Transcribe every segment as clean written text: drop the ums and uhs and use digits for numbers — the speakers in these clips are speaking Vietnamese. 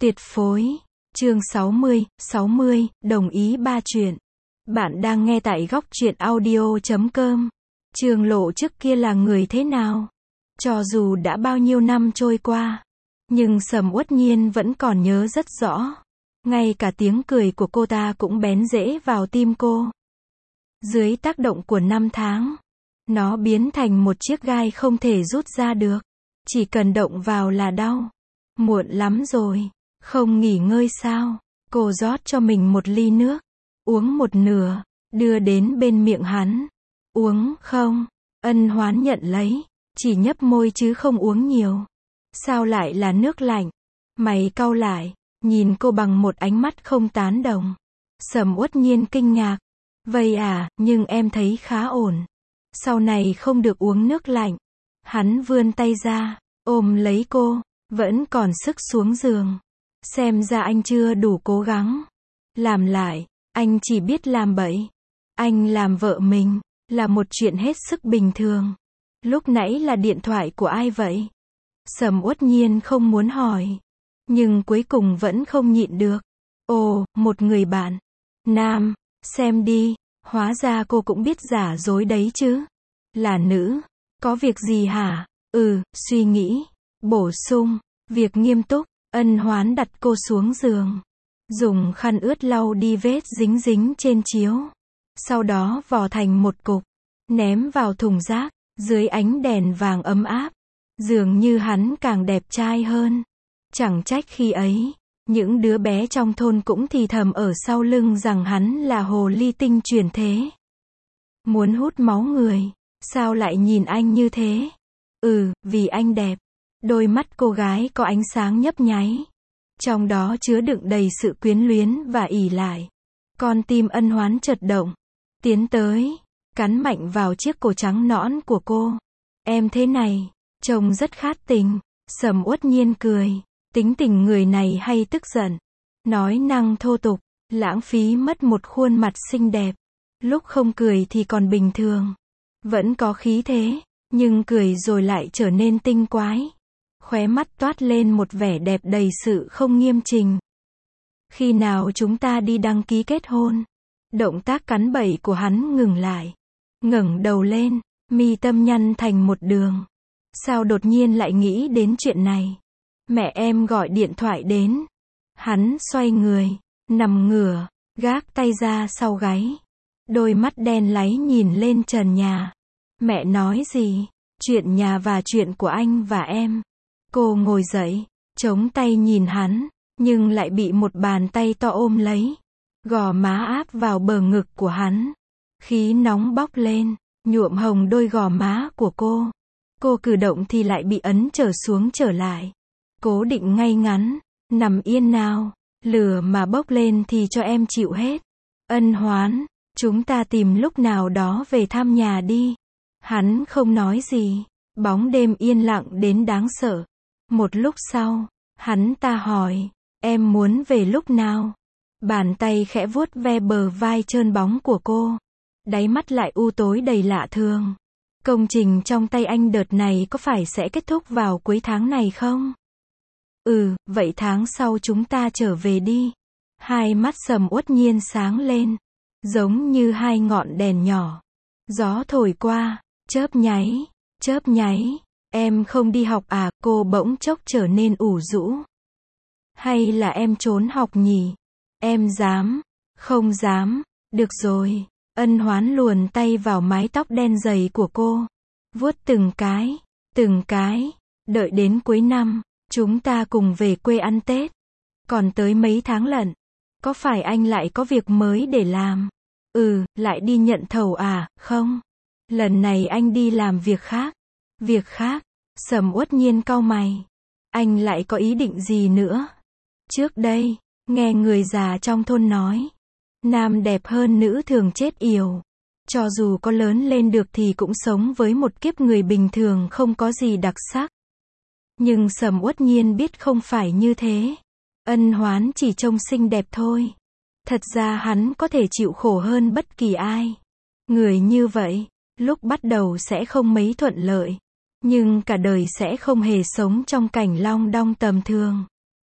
Tuyệt phối. Chương 60, đồng ý ba chuyện. Bạn đang nghe tại góc truyện audio.com. Trường Lộ trước kia là người thế nào? Cho dù đã bao nhiêu năm trôi qua, nhưng Sầm Uất Nhiên vẫn còn nhớ rất rõ. Ngay cả tiếng cười của cô ta cũng bén rễ vào tim cô. Dưới tác động của năm tháng, nó biến thành một chiếc gai không thể rút ra được. Chỉ cần động vào là đau. Muộn lắm rồi. Không nghỉ ngơi sao? Cô rót cho mình một ly nước. Uống một nửa. Đưa đến bên miệng hắn. Uống không? Ân Hoán nhận lấy. Chỉ nhấp môi chứ không uống nhiều. Sao lại là nước lạnh? Mày cau lại. Nhìn cô bằng một ánh mắt không tán đồng. Sầm Uất Nhiên kinh ngạc. Vậy à, nhưng em thấy khá ổn. Sau này không được uống nước lạnh. Hắn vươn tay ra, ôm lấy cô. Vẫn còn sức xuống giường. Xem ra anh chưa đủ cố gắng. Làm lại, anh chỉ biết làm bậy. Anh làm vợ mình, là một chuyện hết sức bình thường. Lúc nãy là điện thoại của ai vậy? Sầm Uất Nhiên không muốn hỏi. Nhưng cuối cùng vẫn không nhịn được. Ồ, một người bạn. Nam, xem đi. Hóa ra cô cũng biết giả dối đấy chứ. Là nữ. Có việc gì hả? Suy nghĩ. Bổ sung. Việc nghiêm túc. Ân Hoán đặt cô xuống giường. Dùng khăn ướt lau đi vết dính dính trên chiếu. Sau đó vò thành một cục. Ném vào thùng rác. Dưới ánh đèn vàng ấm áp. Dường như hắn càng đẹp trai hơn. Chẳng trách khi ấy, những đứa bé trong thôn cũng thì thầm ở sau lưng rằng hắn là hồ ly tinh chuyển thế. Muốn hút máu người. Sao lại nhìn anh như thế? Vì anh đẹp. Đôi mắt cô gái có ánh sáng nhấp nháy. Trong đó chứa đựng đầy sự quyến luyến và ỷ lại. Con tim Ân Hoán chợt động. Tiến tới. Cắn mạnh vào chiếc cổ trắng nõn của cô. Em thế này. Trông rất khát tình. Sầm Uất Nhiên cười. Tính tình người này hay tức giận. Nói năng thô tục. Lãng phí mất một khuôn mặt xinh đẹp. Lúc không cười thì còn bình thường. Vẫn có khí thế. Nhưng cười rồi lại trở nên tinh quái. Khóe mắt toát lên một vẻ đẹp đầy sự không nghiêm trình. Khi nào chúng ta đi đăng ký kết hôn? Động tác cắn bẩy của hắn ngừng lại. Ngẩng đầu lên, mi tâm nhăn thành một đường. Sao đột nhiên lại nghĩ đến chuyện này? Mẹ em gọi điện thoại đến. Hắn xoay người, nằm ngửa, gác tay ra sau gáy. Đôi mắt đen láy nhìn lên trần nhà. Mẹ nói gì? Chuyện nhà và chuyện của anh và em. Cô ngồi dậy, chống tay nhìn hắn, nhưng lại bị một bàn tay to ôm lấy. Gò má áp vào bờ ngực của hắn. Khí nóng bốc lên, nhuộm hồng đôi gò má của cô. Cô cử động thì lại bị ấn trở xuống trở lại. Cố định ngay ngắn, nằm yên nào. Lửa mà bốc lên thì cho em chịu hết. Ân Hoán, chúng ta tìm lúc nào đó về thăm nhà đi. Hắn không nói gì. Bóng đêm yên lặng đến đáng sợ. Một lúc sau, hắn ta hỏi, em muốn về lúc nào? Bàn tay khẽ vuốt ve bờ vai trơn bóng của cô. Đáy mắt lại u tối đầy lạ thường. Công trình trong tay anh đợt này có phải sẽ kết thúc vào cuối tháng này không? Vậy tháng sau chúng ta trở về đi. Hai mắt Sầm Uất Nhiên sáng lên. Giống như hai ngọn đèn nhỏ. Gió thổi qua, chớp nháy, chớp nháy. Em không đi học à? Cô bỗng chốc trở nên ủ rũ. Hay là em trốn học nhỉ? Em dám? Không dám. Được rồi. Ân Hoán luồn tay vào mái tóc đen dày của cô. Vuốt từng cái. Từng cái. Đợi đến cuối năm, chúng ta cùng về quê ăn Tết. Còn tới mấy tháng lận. Có phải anh lại có việc mới để làm? Lại đi nhận thầu à? Không. Lần này anh đi làm việc khác. Việc khác? Sầm Uất Nhiên cau mày. Anh lại có ý định gì nữa? Trước đây, nghe người già trong thôn nói. Nam đẹp hơn nữ thường chết yểu. Cho dù có lớn lên được thì cũng sống với một kiếp người bình thường không có gì đặc sắc. Nhưng Sầm Uất Nhiên biết không phải như thế. Ân Hoán chỉ trông xinh đẹp thôi. Thật ra hắn có thể chịu khổ hơn bất kỳ ai. Người như vậy, lúc bắt đầu sẽ không mấy thuận lợi. Nhưng cả đời sẽ không hề sống trong cảnh long đong tầm thường.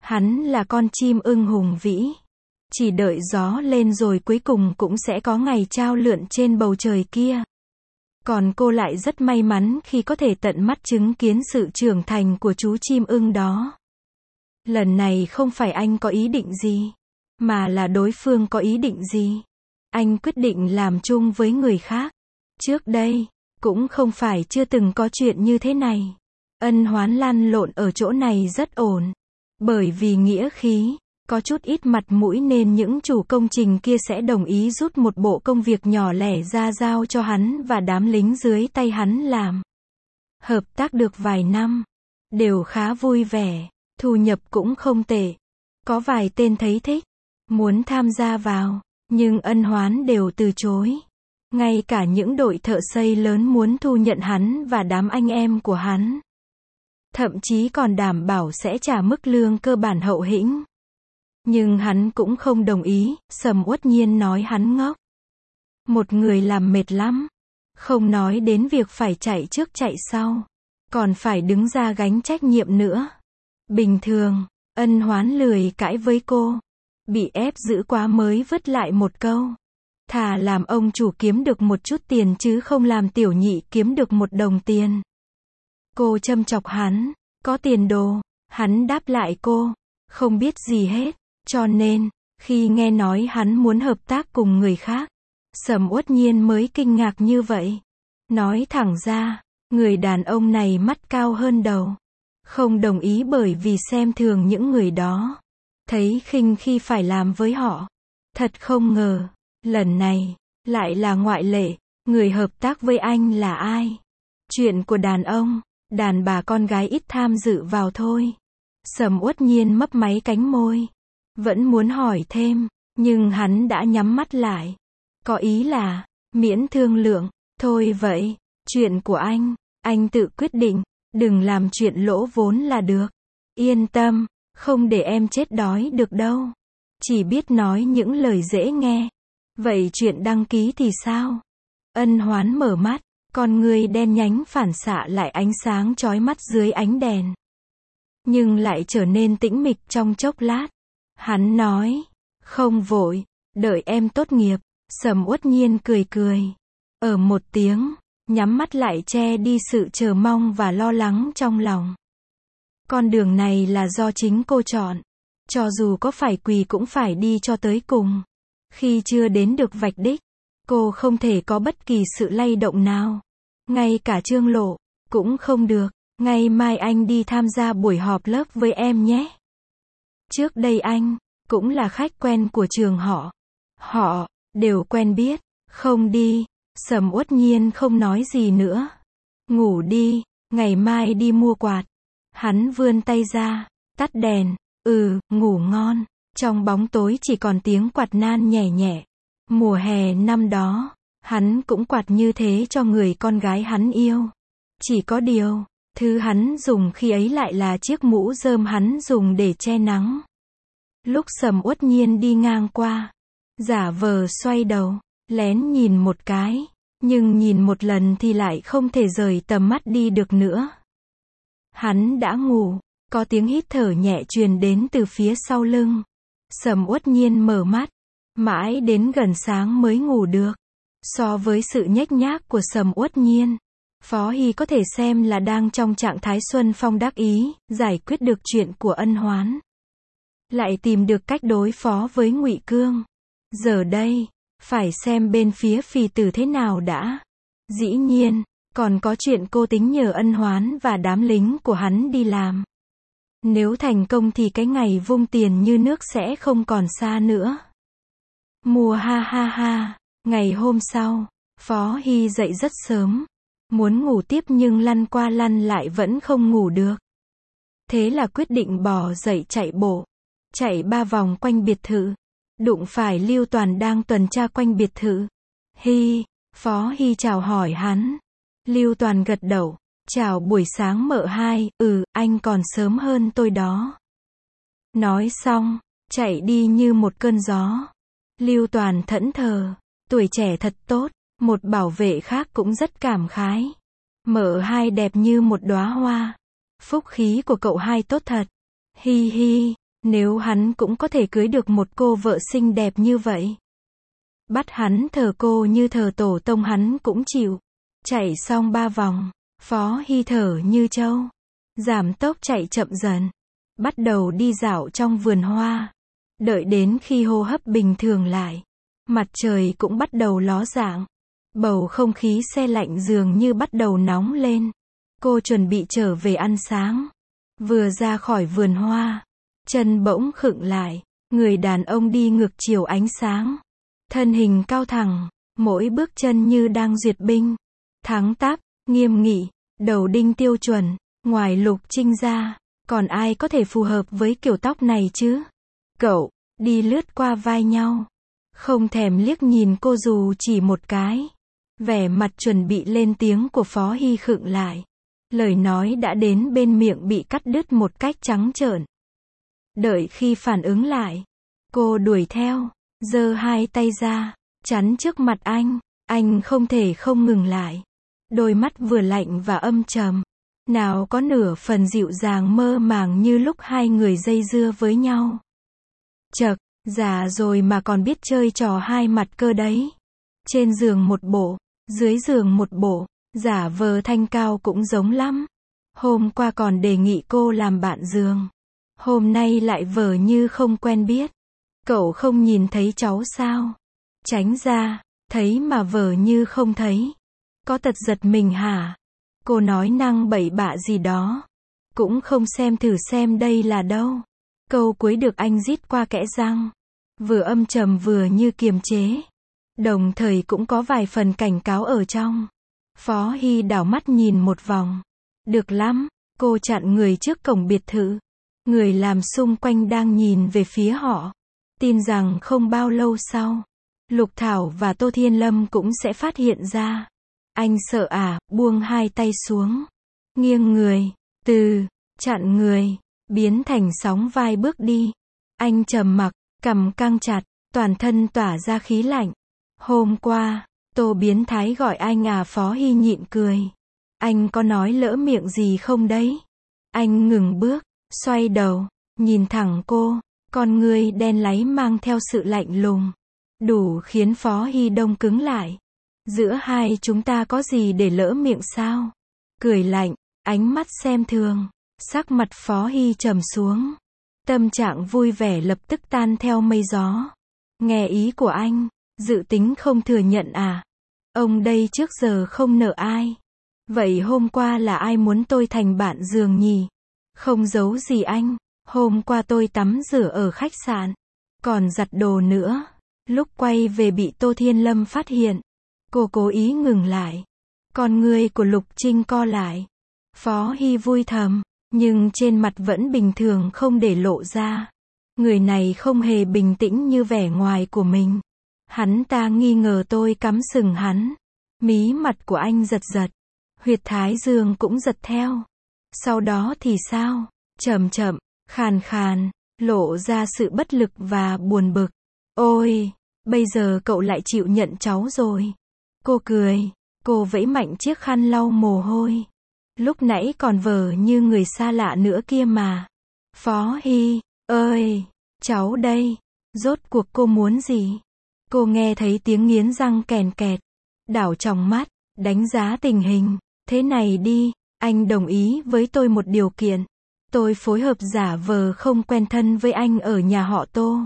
Hắn là con chim ưng hùng vĩ. Chỉ đợi gió lên rồi cuối cùng cũng sẽ có ngày chao lượn trên bầu trời kia. Còn cô lại rất may mắn khi có thể tận mắt chứng kiến sự trưởng thành của chú chim ưng đó. Lần này không phải anh có ý định gì, mà là đối phương có ý định gì. Anh quyết định làm chung với người khác. Trước đây, cũng không phải chưa từng có chuyện như thế này. Ân Hoán lăn lộn ở chỗ này rất ổn. Bởi vì nghĩa khí, có chút ít mặt mũi nên những chủ công trình kia sẽ đồng ý rút một bộ công việc nhỏ lẻ ra giao cho hắn và đám lính dưới tay hắn làm. Hợp tác được vài năm, đều khá vui vẻ, thu nhập cũng không tệ. Có vài tên thấy thích, muốn tham gia vào, nhưng Ân Hoán đều từ chối. Ngay cả những đội thợ xây lớn muốn thu nhận hắn và đám anh em của hắn. Thậm chí còn đảm bảo sẽ trả mức lương cơ bản hậu hĩnh. Nhưng hắn cũng không đồng ý, Sầm Uất Nhiên nói hắn ngốc. Một người làm mệt lắm. Không nói đến việc phải chạy trước chạy sau. Còn phải đứng ra gánh trách nhiệm nữa. Bình thường, Ân Hoán lười cãi với cô. Bị ép giữ quá mới vứt lại một câu. Thà làm ông chủ kiếm được một chút tiền chứ không làm tiểu nhị kiếm được một đồng tiền. Cô châm chọc hắn, có tiền đồ. Hắn đáp lại cô, không biết gì hết. Cho nên, khi nghe nói hắn muốn hợp tác cùng người khác, Sầm Uất Nhiên mới kinh ngạc như vậy. Nói thẳng ra, người đàn ông này mắt cao hơn đầu. Không đồng ý bởi vì xem thường những người đó. Thấy khinh khi phải làm với họ. Thật không ngờ, lần này, lại là ngoại lệ. Người hợp tác với anh là ai? Chuyện của đàn ông, đàn bà con gái ít tham dự vào thôi. Sầm Uất Nhiên mấp máy cánh môi. Vẫn muốn hỏi thêm, nhưng hắn đã nhắm mắt lại. Có ý là, miễn thương lượng, thôi vậy, chuyện của anh tự quyết định, đừng làm chuyện lỗ vốn là được. Yên tâm, không để em chết đói được đâu. Chỉ biết nói những lời dễ nghe. Vậy chuyện đăng ký thì sao? Ân Hoán mở mắt, con người đen nhánh phản xạ lại ánh sáng chói mắt dưới ánh đèn. Nhưng lại trở nên tĩnh mịch trong chốc lát. Hắn nói, không vội, đợi em tốt nghiệp. Sầm Uất Nhiên cười cười. Ở một tiếng, nhắm mắt lại che đi sự chờ mong và lo lắng trong lòng. Con đường này là do chính cô chọn. Cho dù có phải quỳ cũng phải đi cho tới cùng. Khi chưa đến được vạch đích, cô không thể có bất kỳ sự lay động nào. Ngay cả Trương Lộ, cũng không được. Ngày mai anh đi tham gia buổi họp lớp với em nhé. Trước đây anh, cũng là khách quen của trường họ. Họ, đều quen biết. Không đi. Sầm Uất Nhiên không nói gì nữa. Ngủ đi, ngày mai đi mua quạt. Hắn vươn tay ra, tắt đèn. Ngủ ngon. Trong bóng tối chỉ còn tiếng quạt nan nhẹ nhẹ. Mùa hè năm đó, hắn cũng quạt như thế cho người con gái hắn yêu. Chỉ có điều, thứ hắn dùng khi ấy lại là chiếc mũ rơm hắn dùng để che nắng. Lúc Sầm Uất Nhiên đi ngang qua, giả vờ xoay đầu, lén nhìn một cái, nhưng nhìn một lần thì lại không thể rời tầm mắt đi được nữa. Hắn đã ngủ, có tiếng hít thở nhẹ truyền đến từ phía sau lưng. Sầm Uất Nhiên mở mắt, mãi đến gần sáng mới ngủ được. So với sự nhếch nhác của Sầm Uất Nhiên, Phó Hy có thể xem là đang trong trạng thái xuân phong đắc ý, giải quyết được chuyện của Ân Hoán. Lại tìm được cách đối phó với Ngụy Cương. Giờ đây, phải xem bên phía Phì Tử thế nào đã. Dĩ nhiên, còn có chuyện cô tính nhờ Ân Hoán và đám lính của hắn đi làm. Nếu thành công thì cái ngày vung tiền như nước sẽ không còn xa nữa. Mùa ha ha ha. Ngày hôm sau, Phó Hy dậy rất sớm. Muốn ngủ tiếp nhưng lăn qua lăn lại vẫn không ngủ được. Thế là quyết định bò dậy chạy bộ. Chạy 3 vòng quanh biệt thự. Đụng phải Lưu Toàn đang tuần tra quanh biệt thự. Phó Hy chào hỏi hắn. Lưu Toàn gật đầu. Chào buổi sáng mợ hai, anh còn sớm hơn tôi đó. Nói xong, chạy đi như một cơn gió. Lưu Toàn thẫn thờ. Tuổi trẻ thật tốt. Một bảo vệ khác cũng rất cảm khái. Mợ hai đẹp như một đóa hoa. Phúc khí của cậu hai tốt thật. Nếu hắn cũng có thể cưới được một cô vợ xinh đẹp như vậy. Bắt hắn thờ cô như thờ tổ tông hắn cũng chịu. Chạy xong 3 vòng, Phó Hy thở như trâu. Giảm tốc chạy chậm dần. Bắt đầu đi dạo trong vườn hoa. Đợi đến khi hô hấp bình thường lại. Mặt trời cũng bắt đầu ló dạng. Bầu không khí se lạnh dường như bắt đầu nóng lên. Cô chuẩn bị trở về ăn sáng. Vừa ra khỏi vườn hoa, chân bỗng khựng lại. Người đàn ông đi ngược chiều ánh sáng. Thân hình cao thẳng, mỗi bước chân như đang duyệt binh. Thẳng tắp, nghiêm nghị, đầu đinh tiêu chuẩn. Ngoài Lục Trinh ra, còn ai có thể phù hợp với kiểu tóc này chứ? Cậu, đi lướt qua vai nhau. Không thèm liếc nhìn cô dù chỉ một cái. Vẻ mặt chuẩn bị lên tiếng của Phó Hy khựng lại. Lời nói đã đến bên miệng bị cắt đứt một cách trắng trợn. Đợi khi phản ứng lại, cô đuổi theo, giơ hai tay ra, chắn trước mặt anh không thể không ngừng lại. Đôi mắt vừa lạnh và âm trầm, nào có nửa phần dịu dàng mơ màng như lúc hai người dây dưa với nhau. Chậc, già rồi mà còn biết chơi trò hai mặt cơ đấy. Trên giường một bộ, dưới giường một bộ, giả vờ thanh cao cũng giống lắm. Hôm qua còn đề nghị cô làm bạn giường. Hôm nay lại vờ như không quen biết. Cậu không nhìn thấy cháu sao? Tránh ra, thấy mà vờ như không thấy. Có tật giật mình hả? Cô nói năng bậy bạ gì đó. Cũng không xem thử xem đây là đâu. Câu cuối được anh rít qua kẽ răng. Vừa âm trầm vừa như kiềm chế. Đồng thời cũng có vài phần cảnh cáo ở trong. Phó Hy đảo mắt nhìn một vòng. Được lắm, cô chặn người trước cổng biệt thự. Người làm xung quanh đang nhìn về phía họ. Tin rằng không bao lâu sau, Lục Thảo và Tô Thiên Lâm cũng sẽ phát hiện ra. Anh sợ à, buông hai tay xuống. Nghiêng người, chặn người, biến thành sóng vai bước đi. Anh trầm mặc, cằm căng chặt, toàn thân tỏa ra khí lạnh. Hôm qua, Tô biến thái gọi anh à? Phó Hy nhịn cười. Anh có nói lỡ miệng gì không đấy? Anh ngừng bước, xoay đầu, nhìn thẳng cô, con ngươi đen láy mang theo sự lạnh lùng. Đủ khiến Phó Hy đông cứng lại. Giữa hai chúng ta có gì để lỡ miệng sao? Cười lạnh, ánh mắt xem thường. Sắc mặt Phó Hy trầm xuống. Tâm trạng vui vẻ lập tức tan theo mây gió. Nghe ý của anh, dự tính không thừa nhận à? Ông đây trước giờ không nợ ai. Vậy hôm qua là ai muốn tôi thành bạn giường nhỉ? Không giấu gì anh, hôm qua tôi tắm rửa ở khách sạn, còn giặt đồ nữa. Lúc quay về bị Tô Thiên Lâm phát hiện. Cô cố ý ngừng lại. Con ngươi của Lục Trinh co lại. Phó Hy vui thầm, nhưng trên mặt vẫn bình thường không để lộ ra. Người này không hề bình tĩnh như vẻ ngoài của mình. Hắn ta nghi ngờ tôi cắm sừng hắn. Mí mặt của anh giật giật. Huyệt thái dương cũng giật theo. Sau đó thì sao? Chậm chậm, khàn khàn, lộ ra sự bất lực và buồn bực. Ôi, bây giờ cậu lại chịu nhận cháu rồi. Cô cười, cô vẫy mạnh chiếc khăn lau mồ hôi. Lúc nãy còn vờ như người xa lạ nữa kia mà. Phó Hy, ơi, cháu đây. Rốt cuộc cô muốn gì? Cô nghe thấy tiếng nghiến răng kèn kẹt. Đảo tròng mắt, đánh giá tình hình. Thế này đi, anh đồng ý với tôi một điều kiện. Tôi phối hợp giả vờ không quen thân với anh ở nhà họ Tô.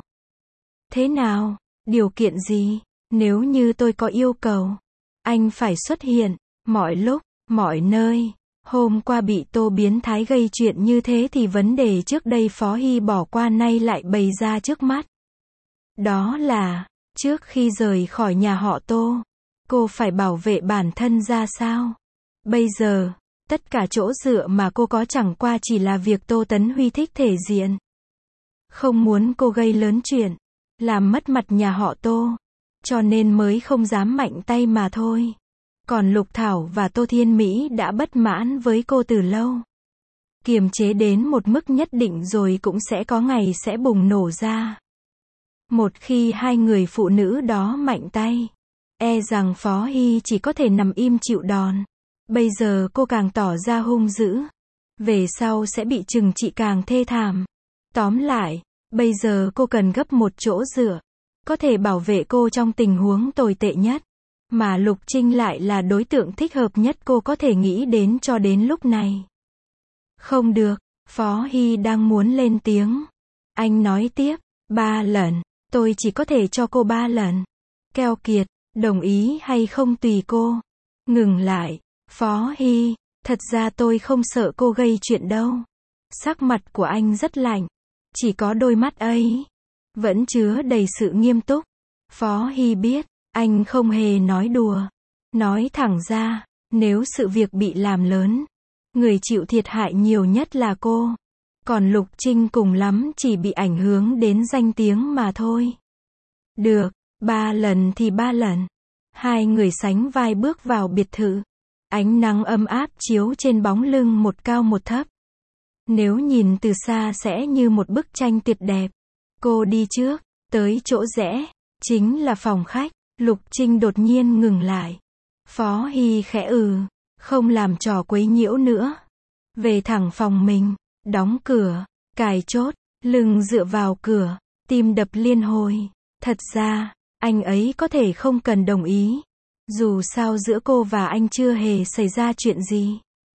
Thế nào? Điều kiện gì? Nếu như tôi có yêu cầu, anh phải xuất hiện, mọi lúc, mọi nơi. Hôm qua bị Tô biến thái gây chuyện như thế thì vấn đề trước đây Phó Hy bỏ qua nay lại bày ra trước mắt. Đó là, trước khi rời khỏi nhà họ Tô, cô phải bảo vệ bản thân ra sao? Bây giờ, tất cả chỗ dựa mà cô có chẳng qua chỉ là việc Tô Tấn Huy thích thể diện. Không muốn cô gây lớn chuyện, làm mất mặt nhà họ Tô, cho nên mới không dám mạnh tay mà thôi. Còn Lục Thảo và Tô Thiên Mỹ đã bất mãn với cô từ lâu. Kiềm chế đến một mức nhất định rồi cũng sẽ có ngày sẽ bùng nổ ra. Một khi hai người phụ nữ đó mạnh tay, e rằng Phó Hy chỉ có thể nằm im chịu đòn. Bây giờ cô càng tỏ ra hung dữ, về sau sẽ bị trừng trị càng thê thảm. Tóm lại, bây giờ cô cần gấp một chỗ dựa, có thể bảo vệ cô trong tình huống tồi tệ nhất. Mà Lục Trinh lại là đối tượng thích hợp nhất cô có thể nghĩ đến cho đến lúc này. Không được, Phó Hy đang muốn lên tiếng. Anh nói tiếp, 3 lần, tôi chỉ có thể cho cô 3 lần. Keo kiệt, đồng ý hay không tùy cô. Ngừng lại, Phó Hy, thật ra tôi không sợ cô gây chuyện đâu. Sắc mặt của anh rất lạnh, chỉ có đôi mắt ấy vẫn chứa đầy sự nghiêm túc. Phó Hy biết, anh không hề nói đùa. Nói thẳng ra, nếu sự việc bị làm lớn, người chịu thiệt hại nhiều nhất là cô. Còn Lục Trinh cùng lắm chỉ bị ảnh hưởng đến danh tiếng mà thôi. Được, 3 lần thì 3 lần. Hai người sánh vai bước vào biệt thự. Ánh nắng ấm áp chiếu trên bóng lưng một cao một thấp. Nếu nhìn từ xa sẽ như một bức tranh tuyệt đẹp. Cô đi trước, tới chỗ rẽ, chính là phòng khách. Lục Trinh đột nhiên ngừng lại. Phó Hy khẽ không làm trò quấy nhiễu nữa. Về thẳng phòng mình, đóng cửa, cài chốt, lưng dựa vào cửa, tim đập liên hồi. Thật ra, anh ấy có thể không cần đồng ý. Dù sao giữa cô và anh chưa hề xảy ra chuyện gì.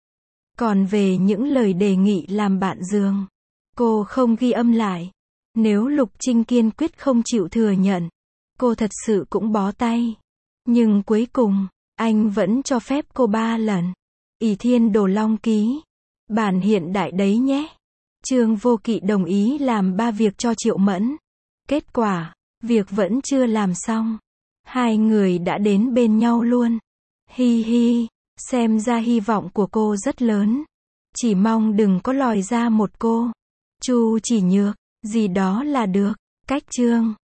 Còn về những lời đề nghị làm bạn giường, cô không ghi âm lại. Nếu Lục Trinh kiên quyết không chịu thừa nhận, cô thật sự cũng bó tay. Nhưng cuối cùng, anh vẫn cho phép cô 3 lần. Ỷ Thiên Đồ Long ký. Bản hiện đại đấy nhé. Trương Vô Kỵ đồng ý làm 3 việc cho Triệu Mẫn. Kết quả, việc vẫn chưa làm xong. Hai người đã đến bên nhau luôn. Hi hi, xem ra hy vọng của cô rất lớn. Chỉ mong đừng có lòi ra một cô Chu Chỉ Nhược, gì đó là được. Cách chương